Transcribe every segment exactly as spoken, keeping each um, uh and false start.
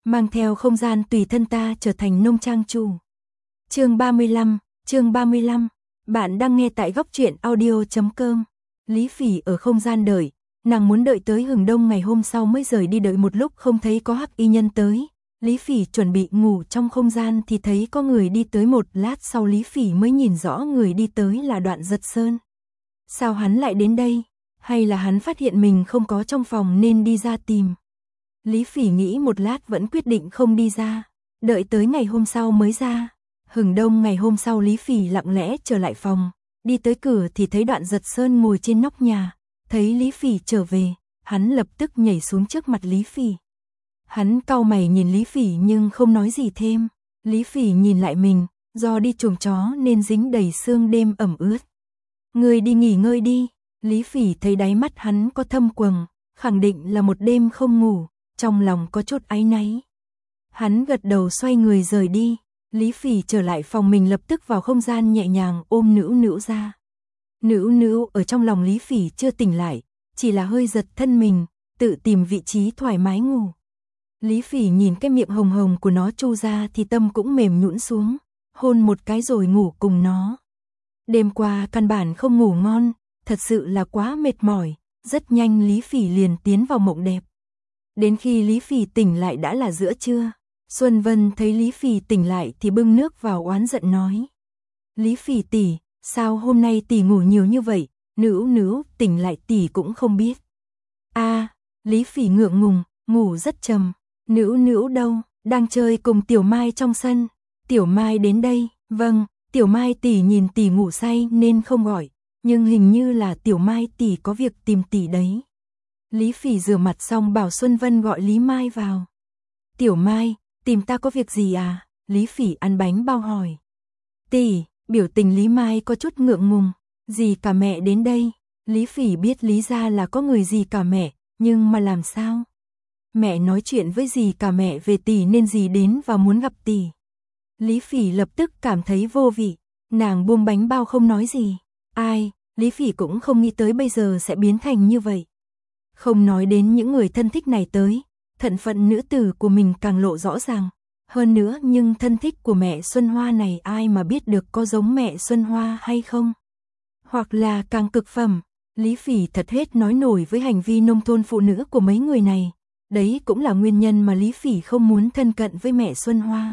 mang theo không gian tùy thân ta trở thành nông trang chủ. Chương ba mươi lăm, chương ba mươi lăm. Bạn đang nghe tại góc truyện audio chấm com. Lý Phỉ ở không gian đợi, nàng muốn đợi tới hừng đông ngày hôm sau mới rời đi, đợi một lúc không thấy có hắc y nhân tới. Lý Phỉ chuẩn bị ngủ trong không gian thì thấy có người đi tới, một lát sau Lý Phỉ mới nhìn rõ người đi tới là Đoạn Giật Sơn. Sao hắn lại đến đây? Hay là hắn phát hiện mình không có trong phòng nên đi ra tìm? Lý Phỉ nghĩ một lát vẫn quyết định không đi ra, đợi tới ngày hôm sau mới ra. Hừng đông ngày hôm sau Lý Phỉ lặng lẽ trở lại phòng, đi tới cửa thì thấy Đoạn Giật Sơn ngồi trên nóc nhà, thấy Lý Phỉ trở về, hắn lập tức nhảy xuống trước mặt Lý Phỉ. Hắn cau mày nhìn Lý Phỉ nhưng không nói gì thêm. Lý Phỉ nhìn lại mình, do đi chuồng chó nên dính đầy sương đêm ẩm ướt. Ngươi đi nghỉ ngơi đi. Lý Phỉ thấy đáy mắt hắn có thâm quầng, khẳng định là một đêm không ngủ, trong lòng có chút áy náy. Hắn gật đầu xoay người rời đi. Lý Phỉ trở lại phòng mình lập tức vào không gian nhẹ nhàng ôm Nữu Nữu ra. Nữu Nữu ở trong lòng Lý Phỉ chưa tỉnh lại, chỉ là hơi giật thân mình, tự tìm vị trí thoải mái ngủ. Lý Phỉ nhìn cái miệng hồng hồng của nó chu ra thì tâm cũng mềm nhũn xuống, hôn một cái rồi ngủ cùng nó. Đêm qua căn bản không ngủ ngon, thật sự là quá mệt mỏi, rất nhanh Lý Phỉ liền tiến vào mộng đẹp. Đến khi Lý Phỉ tỉnh lại đã là giữa trưa. Xuân Vân thấy Lý Phỉ tỉnh lại thì bưng nước vào oán giận nói: Lý Phỉ tỷ, sao hôm nay tỷ ngủ nhiều như vậy? Nữu Nữu tỉnh lại tỷ cũng không biết. A, à, Lý Phỉ ngượng ngùng, ngủ rất trầm. Nữu Nữu đâu? Đang chơi cùng Tiểu Mai trong sân. Tiểu Mai đến đây. Vâng, Tiểu Mai tỷ nhìn tỷ ngủ say nên không gọi, nhưng hình như là Tiểu Mai tỷ có việc tìm tỷ đấy. Lý Phỉ rửa mặt xong bảo Xuân Vân gọi Lý Mai vào. Tiểu Mai, tìm ta có việc gì à? Lý Phỉ ăn bánh bao hỏi. Tỷ, biểu tình Lý Mai có chút ngượng ngùng. Dì cả mẹ đến đây. Lý Phỉ biết lý ra là có người dì cả mẹ, nhưng mà làm sao? Mẹ nói chuyện với dì cả mẹ về tỷ nên dì đến và muốn gặp tỷ. Lý Phỉ lập tức cảm thấy vô vị, nàng buông bánh bao không nói gì. Ai, Lý Phỉ cũng không nghĩ tới bây giờ sẽ biến thành như vậy. Không nói đến những người thân thích này tới, thân phận nữ tử của mình càng lộ rõ ràng. Hơn nữa nhưng thân thích của mẹ Xuân Hoa này ai mà biết được có giống mẹ Xuân Hoa hay không? Hoặc là càng cực phẩm, Lý Phỉ thật hết nói nổi với hành vi nông thôn phụ nữ của mấy người này. Đấy cũng là nguyên nhân mà Lý Phỉ không muốn thân cận với mẹ Xuân Hoa.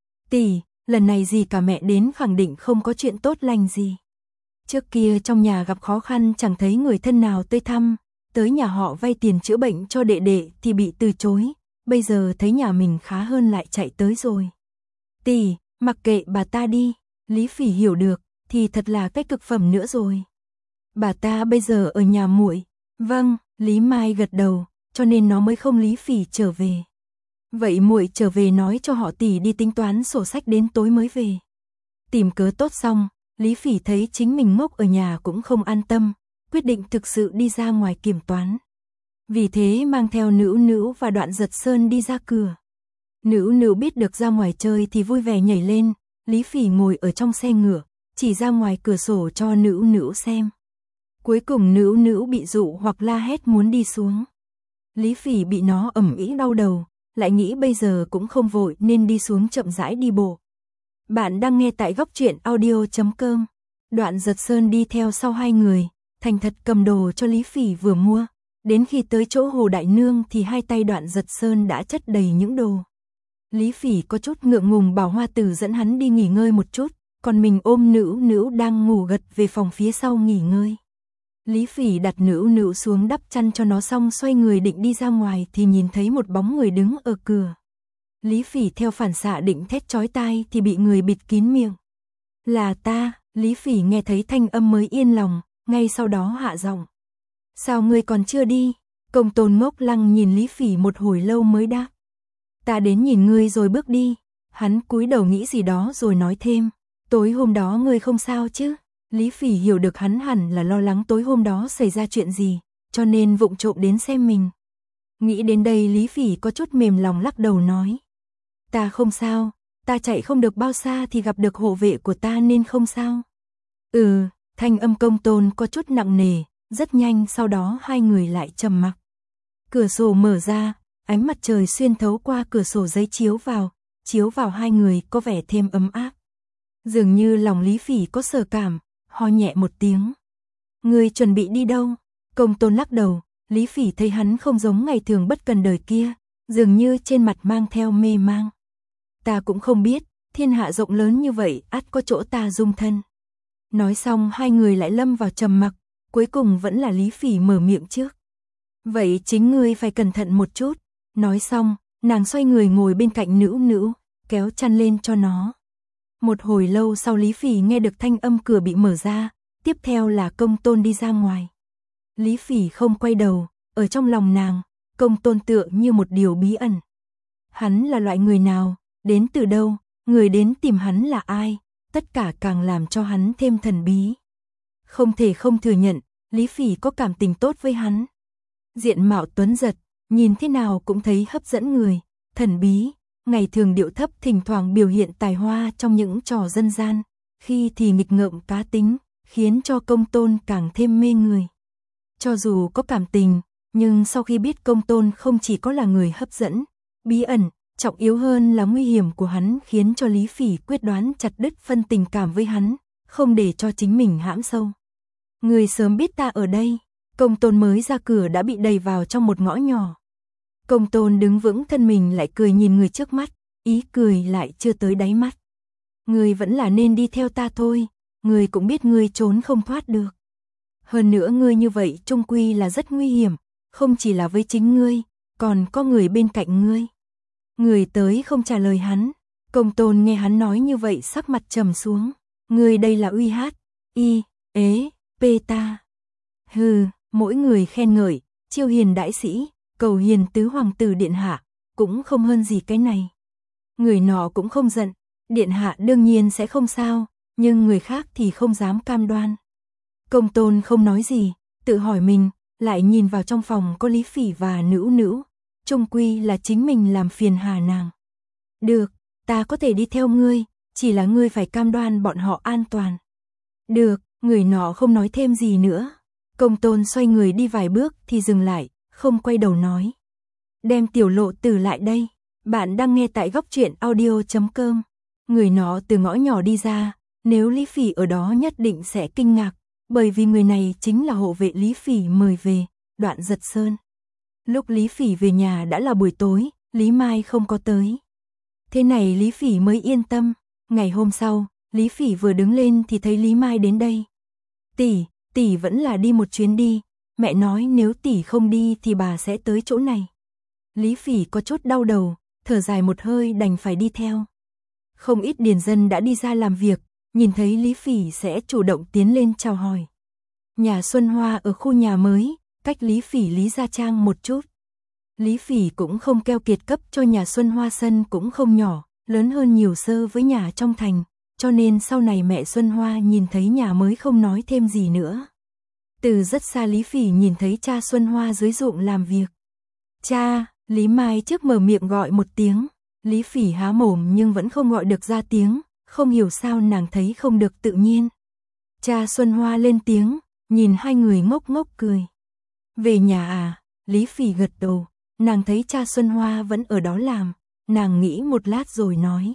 Tỷ, lần này dì cả mẹ đến khẳng định không có chuyện tốt lành gì. Trước kia trong nhà gặp khó khăn chẳng thấy người thân nào tới thăm, tới nhà họ vay tiền chữa bệnh cho đệ đệ thì bị từ chối, bây giờ thấy nhà mình khá hơn lại chạy tới rồi. Tỷ, mặc kệ bà ta đi. Lý Phỉ hiểu được, thì thật là cái cực phẩm nữa rồi. Bà ta bây giờ ở nhà muội. Vâng, Lý Mai gật đầu, cho nên nó mới không Lý Phỉ trở về. Vậy muội trở về nói cho họ tỷ đi tính toán sổ sách đến tối mới về. Tìm cớ tốt xong, Lý Phỉ thấy chính mình ngốc ở nhà cũng không an tâm, quyết định thực sự đi ra ngoài kiểm toán. Vì thế mang theo Nữu Nữu và Đoạn Giật Sơn đi ra cửa. Nữu Nữu biết được ra ngoài chơi thì vui vẻ nhảy lên, Lý Phỉ ngồi ở trong xe ngựa, chỉ ra ngoài cửa sổ cho Nữu Nữu xem. Cuối cùng Nữu Nữu bị dụ hoặc la hét muốn đi xuống. Lý Phỉ bị nó ẩm ĩ đau đầu, lại nghĩ bây giờ cũng không vội nên đi xuống chậm rãi đi bộ. Bạn đang nghe tại góc truyện audio chấm com. Đoạn Giật Sơn đi theo sau hai người, thành thật cầm đồ cho Lý Phỉ vừa mua. Đến khi tới chỗ Hồ Đại Nương thì hai tay Đoạn Giật Sơn đã chất đầy những đồ. Lý Phỉ có chút ngượng ngùng bảo Hoa Tử dẫn hắn đi nghỉ ngơi một chút, còn mình ôm Nữu Nữu đang ngủ gật về phòng phía sau nghỉ ngơi. Lý Phỉ đặt Nữu Nữu xuống đắp chăn cho nó xong xoay người định đi ra ngoài thì nhìn thấy một bóng người đứng ở cửa. Lý Phỉ theo phản xạ định thét chói tai thì bị người bịt kín miệng. Là ta. Lý Phỉ nghe thấy thanh âm mới yên lòng, ngay sau đó hạ giọng. Sao ngươi còn chưa đi? Công Tôn ngốc lăng nhìn Lý Phỉ một hồi lâu mới đáp. Ta đến nhìn ngươi rồi bước đi. Hắn cúi đầu nghĩ gì đó rồi nói thêm. Tối hôm đó ngươi không sao chứ? Lý Phỉ hiểu được hắn hẳn là lo lắng tối hôm đó xảy ra chuyện gì, cho nên vụng trộm đến xem mình. Nghĩ đến đây Lý Phỉ có chút mềm lòng lắc đầu nói. Ta không sao, ta chạy không được bao xa thì gặp được hộ vệ của ta nên không sao. Ừ, thanh âm Công Tôn có chút nặng nề, rất nhanh sau đó hai người lại trầm mặc. Cửa sổ mở ra, ánh mặt trời xuyên thấu qua cửa sổ giấy chiếu vào, chiếu vào hai người có vẻ thêm ấm áp. Dường như lòng Lý Phỉ có sở cảm, ho nhẹ một tiếng. Ngươi chuẩn bị đi đâu? Công Tôn lắc đầu, Lý Phỉ thấy hắn không giống ngày thường bất cần đời kia, dường như trên mặt mang theo mê mang. Ta cũng không biết, thiên hạ rộng lớn như vậy, ắt có chỗ ta dung thân. Nói xong hai người lại lâm vào trầm mặc, cuối cùng vẫn là Lý Phỉ mở miệng trước. Vậy chính ngươi phải cẩn thận một chút. Nói xong, nàng xoay người ngồi bên cạnh Nữu Nữu, kéo chăn lên cho nó. Một hồi lâu sau Lý Phỉ nghe được thanh âm cửa bị mở ra, tiếp theo là Công Tôn đi ra ngoài. Lý Phỉ không quay đầu, ở trong lòng nàng, Công Tôn tựa như một điều bí ẩn. Hắn là loại người nào, đến từ đâu, người đến tìm hắn là ai, tất cả càng làm cho hắn thêm thần bí. Không thể không thừa nhận, Lý Phỉ có cảm tình tốt với hắn. Diện mạo tuấn giật, nhìn thế nào cũng thấy hấp dẫn người, thần bí, ngày thường điệu thấp thỉnh thoảng biểu hiện tài hoa trong những trò dân gian, khi thì nghịch ngợm cá tính, khiến cho Công Tôn càng thêm mê người. Cho dù có cảm tình, nhưng sau khi biết Công Tôn không chỉ có là người hấp dẫn, bí ẩn, trọng yếu hơn là nguy hiểm của hắn khiến cho Lý Phỉ quyết đoán chặt đứt phân tình cảm với hắn, không để cho chính mình hãm sâu. Người sớm biết ta ở đây, Công Tôn mới ra cửa đã bị đẩy vào trong một ngõ nhỏ. Công Tôn đứng vững thân mình lại cười nhìn người trước mắt, ý cười lại chưa tới đáy mắt. Người vẫn là nên đi theo ta thôi, người cũng biết người trốn không thoát được. Hơn nữa ngươi như vậy chung quy là rất nguy hiểm, không chỉ là với chính ngươi, còn có người bên cạnh ngươi. Người tới không trả lời hắn, Công Tôn nghe hắn nói như vậy sắc mặt trầm xuống. Ngươi đây là uy hát, y, ế, pê ta. Hừ, mỗi người khen ngợi, chiêu hiền đại sĩ, cầu hiền tứ hoàng tử điện hạ, cũng không hơn gì cái này. Người nọ cũng không giận, điện hạ đương nhiên sẽ không sao, nhưng người khác thì không dám cam đoan. Công Tôn không nói gì, tự hỏi mình, lại nhìn vào trong phòng có Lý Phỉ và Nữu Nữu, chung quy là chính mình làm phiền hà nàng. Được, ta có thể đi theo ngươi, chỉ là ngươi phải cam đoan bọn họ an toàn. Được, người nọ không nói thêm gì nữa. Công Tôn xoay người đi vài bước thì dừng lại, không quay đầu nói. Đem Tiểu Lộ Tử lại đây, bạn đang nghe tại góc truyện audio chấm com. Người nọ từ ngõ nhỏ đi ra, nếu Lý Phỉ ở đó nhất định sẽ kinh ngạc, bởi vì người này chính là hộ vệ Lý Phỉ mời về, Đoạn Giật Sơn. Lúc Lý Phỉ về nhà đã là buổi tối, Lý Mai không có tới. Thế này Lý Phỉ mới yên tâm. Ngày hôm sau, Lý Phỉ vừa đứng lên thì thấy Lý Mai đến đây. Tỷ, tỷ vẫn là đi một chuyến đi, mẹ nói nếu tỷ không đi thì bà sẽ tới chỗ này. Lý Phỉ có chút đau đầu, thở dài một hơi đành phải đi theo. Không ít điền dân đã đi ra làm việc, nhìn thấy Lý Phỉ sẽ chủ động tiến lên chào hỏi. Nhà Xuân Hoa ở khu nhà mới, cách Lý Phỉ Lý Gia Trang một chút. Lý Phỉ cũng không keo kiệt, cấp cho nhà Xuân Hoa sân cũng không nhỏ, lớn hơn nhiều so với nhà trong thành, cho nên sau này mẹ Xuân Hoa nhìn thấy nhà mới không nói thêm gì nữa. Từ rất xa Lý Phỉ nhìn thấy cha Xuân Hoa dưới ruộng làm việc. Cha, Lý Mai trước mở miệng gọi một tiếng, Lý Phỉ há mồm nhưng vẫn không gọi được ra tiếng, không hiểu sao nàng thấy không được tự nhiên. Cha Xuân Hoa lên tiếng, nhìn hai người ngốc ngốc cười. Về nhà à? Lý Phỉ gật đầu, nàng thấy cha Xuân Hoa vẫn ở đó làm, nàng nghĩ một lát rồi nói.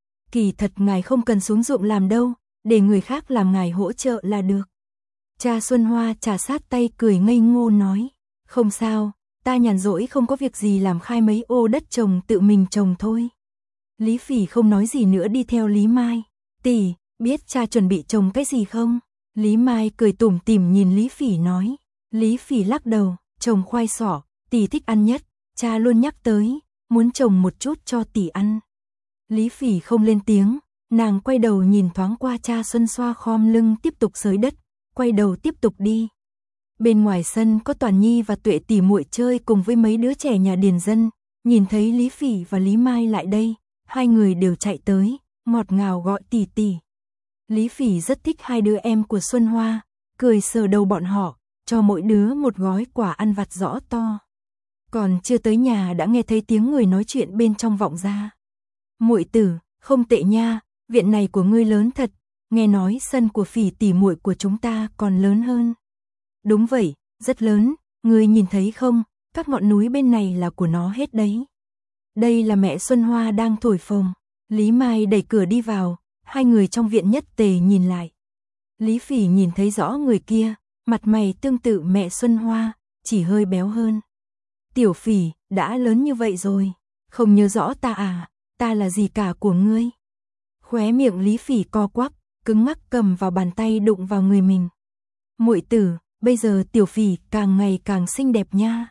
Kỳ thật ngài không cần xuống ruộng làm đâu, để người khác làm ngài hỗ trợ là được. Cha Xuân Hoa trà sát tay cười ngây ngô nói, không sao, ta nhàn rỗi không có việc gì làm khai mấy ô đất trồng tự mình trồng thôi. Lý Phỉ không nói gì nữa đi theo Lý Mai. Tỷ, biết cha chuẩn bị trồng cái gì không? Lý Mai cười tủm tỉm nhìn Lý Phỉ nói. Lý Phỉ lắc đầu, trồng khoai sọ, tỷ thích ăn nhất, cha luôn nhắc tới, muốn trồng một chút cho tỷ ăn. Lý Phỉ không lên tiếng, nàng quay đầu nhìn thoáng qua cha Xuân Xoa khom lưng tiếp tục xới đất, quay đầu tiếp tục đi. Bên ngoài sân có Toàn Nhi và Tuệ tỷ muội chơi cùng với mấy đứa trẻ nhà điền dân, nhìn thấy Lý Phỉ và Lý Mai lại đây, hai người đều chạy tới, ngọt ngào gọi tỷ tỷ. Lý Phỉ rất thích hai đứa em của Xuân Hoa, cười sờ đầu bọn họ, cho mỗi đứa một gói quả ăn vặt rõ to. Còn chưa tới nhà đã nghe thấy tiếng người nói chuyện bên trong vọng ra. Muội tử, không tệ nha, viện này của ngươi lớn thật, nghe nói sân của Phỉ tỷ muội của chúng ta còn lớn hơn. Đúng vậy, rất lớn, ngươi nhìn thấy không, các ngọn núi bên này là của nó hết đấy. Đây là mẹ Xuân Hoa đang thổi phồng. Lý Mai đẩy cửa đi vào, hai người trong viện nhất tề nhìn lại. Lý Phỉ nhìn thấy rõ người kia, mặt mày tương tự mẹ Xuân Hoa, chỉ hơi béo hơn. Tiểu Phỉ, đã lớn như vậy rồi, không nhớ rõ ta à, ta là gì cả của ngươi. Khóe miệng Lý Phỉ co quắp, cứng ngắc cầm vào bàn tay đụng vào người mình. Muội tử, bây giờ Tiểu Phỉ càng ngày càng xinh đẹp nha.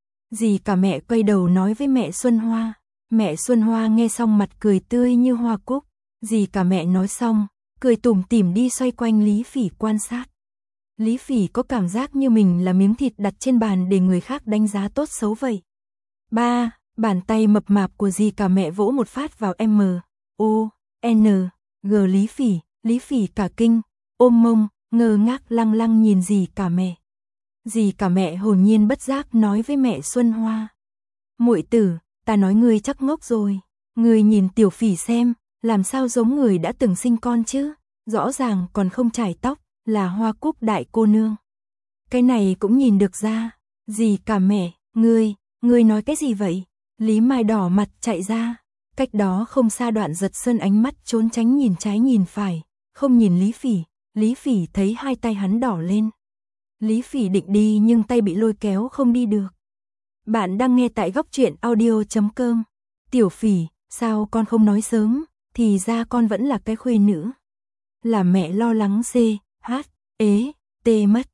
Dì cả mẹ quay đầu nói với mẹ Xuân Hoa. Mẹ Xuân Hoa nghe xong mặt cười tươi như hoa cúc. Dì cả mẹ nói xong, cười tủm tỉm đi xoay quanh Lý Phỉ quan sát. Lý Phỉ có cảm giác như mình là miếng thịt đặt trên bàn để người khác đánh giá tốt xấu vậy. Ba, bàn tay mập mạp của dì cả mẹ vỗ một phát vào M, O, N, G Lý Phỉ. Lý Phỉ cả kinh, ôm mông, ngơ ngác lăng lăng nhìn dì cả mẹ. Dì cả mẹ hồn nhiên bất giác nói với mẹ Xuân Hoa. Muội tử, ta nói ngươi chắc ngốc rồi. Ngươi nhìn Tiểu Phỉ xem, làm sao giống người đã từng sinh con chứ. Rõ ràng còn không chải tóc, là Hoa Cúc đại cô nương. Cái này cũng nhìn được ra. Dì cả mẹ, ngươi, ngươi nói cái gì vậy? Lý Mai đỏ mặt chạy ra. Cách đó không xa Đoạn Giật Sơn ánh mắt trốn tránh nhìn trái nhìn phải, không nhìn Lý Phỉ. Lý Phỉ thấy hai tay hắn đỏ lên. Lý Phỉ định đi nhưng tay bị lôi kéo không đi được. Bạn đang nghe tại góc truyện audio chấm com. Tiểu Phỉ, sao con không nói sớm, thì ra con vẫn là cái khuê nữ. Là mẹ lo lắng C, H, ế, T mất.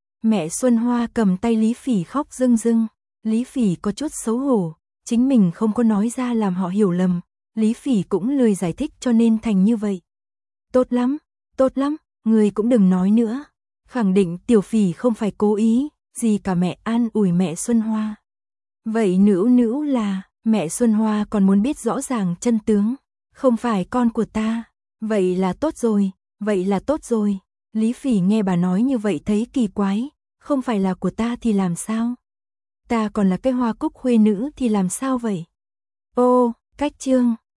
Mẹ Xuân Hoa cầm tay Lý Phỉ khóc rưng rưng. Lý Phỉ có chút xấu hổ, chính mình không có nói ra làm họ hiểu lầm. Lý Phỉ cũng lười giải thích cho nên thành như vậy. Tốt lắm, tốt lắm, người cũng đừng nói nữa. Khẳng định Tiểu Phỉ không phải cố ý, gì cả mẹ an ủi mẹ Xuân Hoa. Vậy nữ nữ là, mẹ Xuân Hoa còn muốn biết rõ ràng chân tướng, không phải con của ta. Vậy là tốt rồi, vậy là tốt rồi. Lý Phỉ nghe bà nói như vậy thấy kỳ quái, không phải là của ta thì làm sao? Ta còn là cái Hoa Cúc khuê nữ thì làm sao vậy? Ô, cách chương.